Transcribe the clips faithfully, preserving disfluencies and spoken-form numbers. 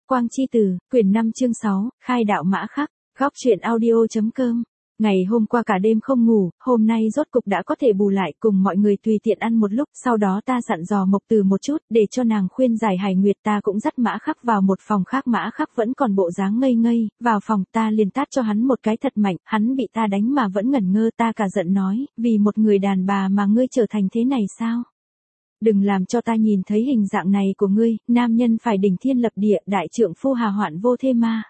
Quang chi tử, quyển năm chương sáu, khai đạo Mã Khắc, góc truyện audio.com. Ngày hôm qua cả đêm không ngủ, hôm nay rốt cục đã có thể bù lại, cùng mọi người tùy tiện ăn một lúc, sau đó ta dặn dò Mộc Từ một chút, để cho nàng khuyên giải Hải Nguyệt. Ta cũng dắt Mã Khắc vào một phòng khác, Mã Khắc vẫn còn bộ dáng ngây ngây, vào phòng ta liền tát cho hắn một cái thật mạnh, hắn bị ta đánh mà vẫn ngẩn ngơ. Ta cả giận nói, vì một người đàn bà mà ngươi trở thành thế này sao? Đừng làm cho ta nhìn thấy hình dạng này của ngươi, nam nhân phải đỉnh thiên lập địa, đại trượng phu hà hoạn vô thê ma.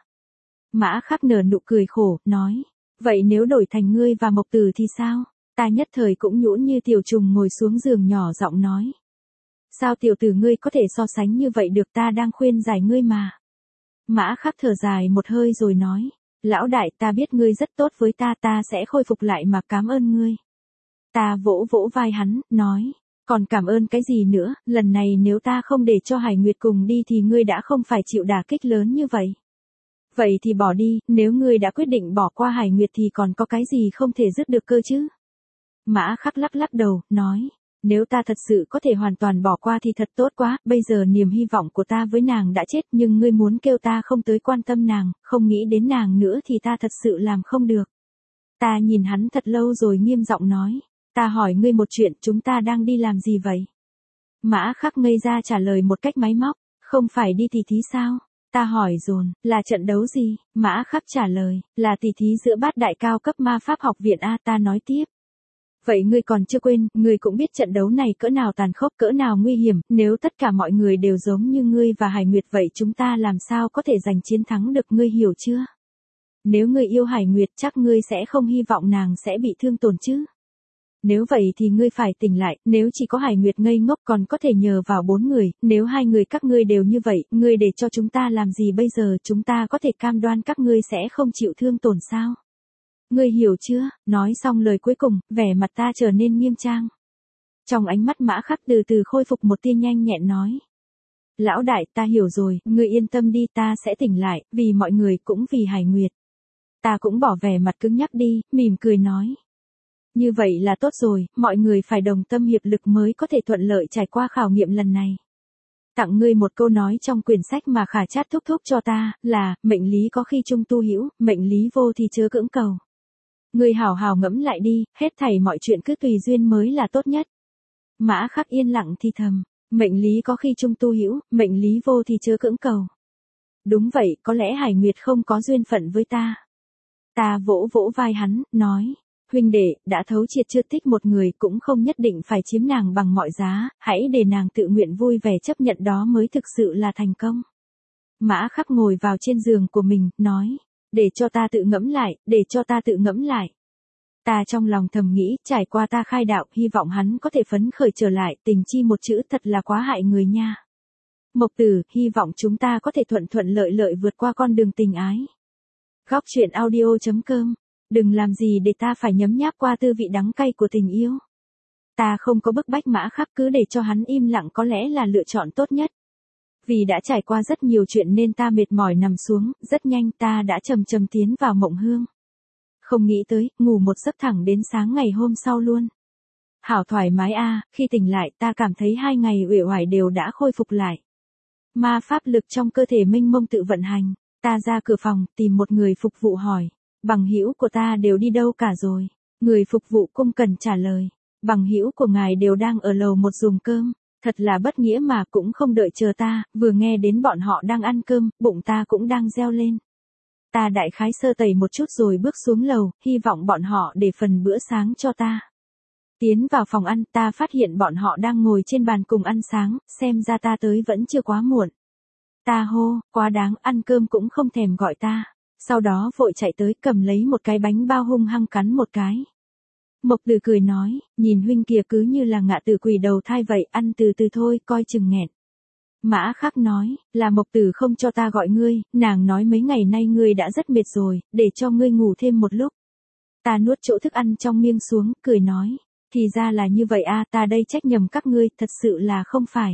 Mã Khắc nở nụ cười khổ, nói, vậy nếu đổi thành ngươi và Mộc Từ thì sao? Ta nhất thời cũng nhũn như tiểu trùng, ngồi xuống giường nhỏ giọng nói. Sao tiểu tử ngươi có thể so sánh như vậy được, ta đang khuyên giải ngươi mà. Mã Khắc thở dài một hơi rồi nói, lão đại, ta biết ngươi rất tốt với ta, ta sẽ khôi phục lại mà, cảm ơn ngươi. Ta vỗ vỗ vai hắn, nói, còn cảm ơn cái gì nữa, lần này nếu ta không để cho Hải Nguyệt cùng đi thì ngươi đã không phải chịu đả kích lớn như vậy. Vậy thì bỏ đi, nếu ngươi đã quyết định bỏ qua Hải Nguyệt thì còn có cái gì không thể dứt được cơ chứ? Mã Khắc lắc lắc đầu, nói, nếu ta thật sự có thể hoàn toàn bỏ qua thì thật tốt quá, bây giờ niềm hy vọng của ta với nàng đã chết, nhưng ngươi muốn kêu ta không tới quan tâm nàng, không nghĩ đến nàng nữa thì ta thật sự làm không được. Ta nhìn hắn thật lâu rồi nghiêm giọng nói, ta hỏi ngươi một chuyện, chúng ta đang đi làm gì vậy? Mã Khắc ngây ra trả lời một cách máy móc, không phải đi tỉ thí sao? Ta hỏi dồn, là trận đấu gì? Mã Khắc trả lời, là tỉ thí giữa bát đại cao cấp ma pháp học viện A. Ta nói tiếp. Vậy ngươi còn chưa quên, ngươi cũng biết trận đấu này cỡ nào tàn khốc, cỡ nào nguy hiểm, nếu tất cả mọi người đều giống như ngươi và Hải Nguyệt vậy chúng ta làm sao có thể giành chiến thắng được, ngươi hiểu chưa? Nếu ngươi yêu Hải Nguyệt chắc ngươi sẽ không hy vọng nàng sẽ bị thương tổn chứ? Nếu vậy thì ngươi phải tỉnh lại, nếu chỉ có Hải Nguyệt ngây ngốc còn có thể nhờ vào bốn người, nếu hai người các ngươi đều như vậy, ngươi để cho chúng ta làm gì bây giờ, chúng ta có thể cam đoan các ngươi sẽ không chịu thương tổn sao? Ngươi hiểu chưa? Nói xong lời cuối cùng, vẻ mặt ta trở nên nghiêm trang. Trong ánh mắt Mã Khắc từ từ khôi phục một tia nhanh nhẹn, nói. Lão đại, ta hiểu rồi, ngươi yên tâm đi, ta sẽ tỉnh lại, vì mọi người cũng vì Hải Nguyệt. Ta cũng bỏ vẻ mặt cứng nhắc đi, mỉm cười nói. Như vậy là tốt rồi, mọi người phải đồng tâm hiệp lực mới có thể thuận lợi trải qua khảo nghiệm lần này. Tặng ngươi một câu nói trong quyển sách mà Khả Trát thúc thúc cho ta, là, mệnh lý có khi chung tu hữu, mệnh lý vô thì chớ cưỡng cầu. Ngươi hào hào ngẫm lại đi, hết thảy mọi chuyện cứ tùy duyên mới là tốt nhất. Mã Khắc yên lặng thì thầm, mệnh lý có khi chung tu hữu, mệnh lý vô thì chớ cưỡng cầu. Đúng vậy, có lẽ Hải Nguyệt không có duyên phận với ta. Ta vỗ vỗ vai hắn, nói. Huynh đệ, đã thấu triệt chưa thích một người cũng không nhất định phải chiếm nàng bằng mọi giá, hãy để nàng tự nguyện vui vẻ chấp nhận, đó mới thực sự là thành công. Mã Khắc ngồi vào trên giường của mình, nói, để cho ta tự ngẫm lại, để cho ta tự ngẫm lại. Ta trong lòng thầm nghĩ, trải qua ta khai đạo, hy vọng hắn có thể phấn khởi trở lại, tình chi một chữ thật là quá hại người nha. Mộc Tử, hy vọng chúng ta có thể thuận thuận lợi lợi vượt qua con đường tình ái. Góc truyện audio.com. Đừng làm gì để ta phải nhấm nháp qua tư vị đắng cay của tình yêu. Ta không có bức bách Mã Khắc, cứ để cho hắn im lặng có lẽ là lựa chọn tốt nhất. Vì đã trải qua rất nhiều chuyện nên ta mệt mỏi nằm xuống, rất nhanh ta đã chầm chầm tiến vào mộng hương. Không nghĩ tới, ngủ một giấc thẳng đến sáng ngày hôm sau luôn. Hảo thoải mái a, khi tỉnh lại ta cảm thấy hai ngày uể oải đều đã khôi phục lại. Ma pháp lực trong cơ thể mênh mông tự vận hành, ta ra cửa phòng, tìm một người phục vụ hỏi. Bằng hữu của ta đều đi đâu cả rồi? Người phục vụ cung cần trả lời. Bằng hữu của ngài đều đang ở lầu một dùng cơm. Thật là bất nghĩa mà, cũng không đợi chờ ta, vừa nghe đến bọn họ đang ăn cơm, bụng ta cũng đang reo lên. Ta đại khái sơ tẩy một chút rồi bước xuống lầu, hy vọng bọn họ để phần bữa sáng cho ta. Tiến vào phòng ăn, ta phát hiện bọn họ đang ngồi trên bàn cùng ăn sáng, xem ra ta tới vẫn chưa quá muộn. Ta hô, quá đáng, ăn cơm cũng không thèm gọi ta. Sau đó vội chạy tới cầm lấy một cái bánh bao hung hăng cắn một cái. Mộc Từ cười nói, nhìn huynh kìa cứ như là ngạ tử quỷ đầu thai vậy, ăn từ từ thôi, coi chừng nghẹn. Mã Khắc nói, là Mộc Tử không cho ta gọi ngươi, nàng nói mấy ngày nay ngươi đã rất mệt rồi, để cho ngươi ngủ thêm một lúc. Ta nuốt chỗ thức ăn trong miệng xuống, cười nói, thì ra là như vậy a, ta đây trách nhầm các ngươi, thật sự là không phải.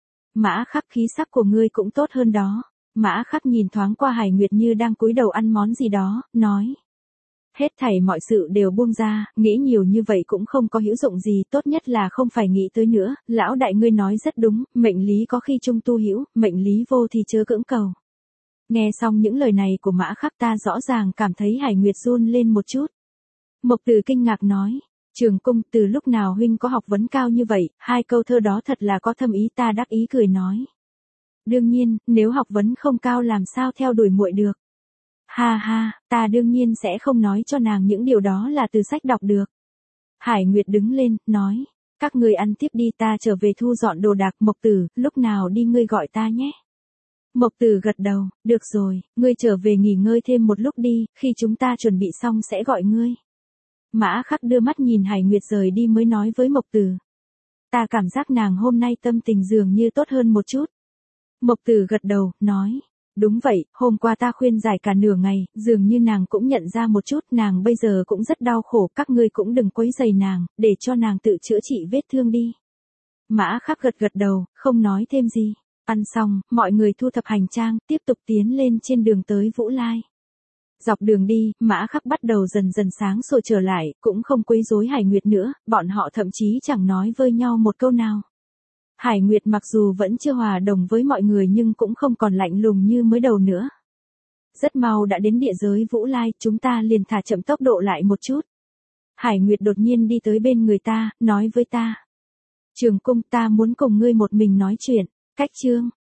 Mã Khắc, khí sắc của ngươi cũng tốt hơn đó. Mã Khắc nhìn thoáng qua Hải Nguyệt như đang cúi đầu ăn món gì đó, nói. Hết thảy mọi sự đều buông ra, nghĩ nhiều như vậy cũng không có hữu dụng gì, tốt nhất là không phải nghĩ tới nữa, lão đại ngươi nói rất đúng, mệnh lý có khi chung tu hữu, mệnh lý vô thì chớ cưỡng cầu. Nghe xong những lời này của Mã Khắc ta rõ ràng cảm thấy Hải Nguyệt run lên một chút. Mộc Từ kinh ngạc nói, Trường Cung, từ lúc nào huynh có học vấn cao như vậy, hai câu thơ đó thật là có thâm ý. Ta đắc ý cười nói. Đương nhiên, nếu học vấn không cao làm sao theo đuổi muội được. Ha ha, ta đương nhiên sẽ không nói cho nàng những điều đó là từ sách đọc được. Hải Nguyệt đứng lên, nói, các ngươi ăn tiếp đi, ta trở về thu dọn đồ đạc. Mộc Tử, lúc nào đi ngươi gọi ta nhé. Mộc Tử gật đầu, được rồi, ngươi trở về nghỉ ngơi thêm một lúc đi, khi chúng ta chuẩn bị xong sẽ gọi ngươi. Mã Khắc đưa mắt nhìn Hải Nguyệt rời đi mới nói với Mộc Tử. Ta cảm giác nàng hôm nay tâm tình dường như tốt hơn một chút. Mộc Tử gật đầu, nói. Đúng vậy, hôm qua ta khuyên giải cả nửa ngày, dường như nàng cũng nhận ra một chút, nàng bây giờ cũng rất đau khổ, các ngươi cũng đừng quấy rầy nàng, để cho nàng tự chữa trị vết thương đi. Mã Khắc gật gật đầu, không nói thêm gì. Ăn xong, mọi người thu thập hành trang, tiếp tục tiến lên trên đường tới Vũ Lai. Dọc đường đi, Mã Khắc bắt đầu dần dần sáng sủa trở lại, cũng không quấy rối Hải Nguyệt nữa, bọn họ thậm chí chẳng nói với nhau một câu nào. Hải Nguyệt mặc dù vẫn chưa hòa đồng với mọi người nhưng cũng không còn lạnh lùng như mới đầu nữa. Rất mau đã đến địa giới Vũ Lai, chúng ta liền thả chậm tốc độ lại một chút. Hải Nguyệt đột nhiên đi tới bên người ta, nói với ta. Trường Cung, ta muốn cùng ngươi một mình nói chuyện. Cách chương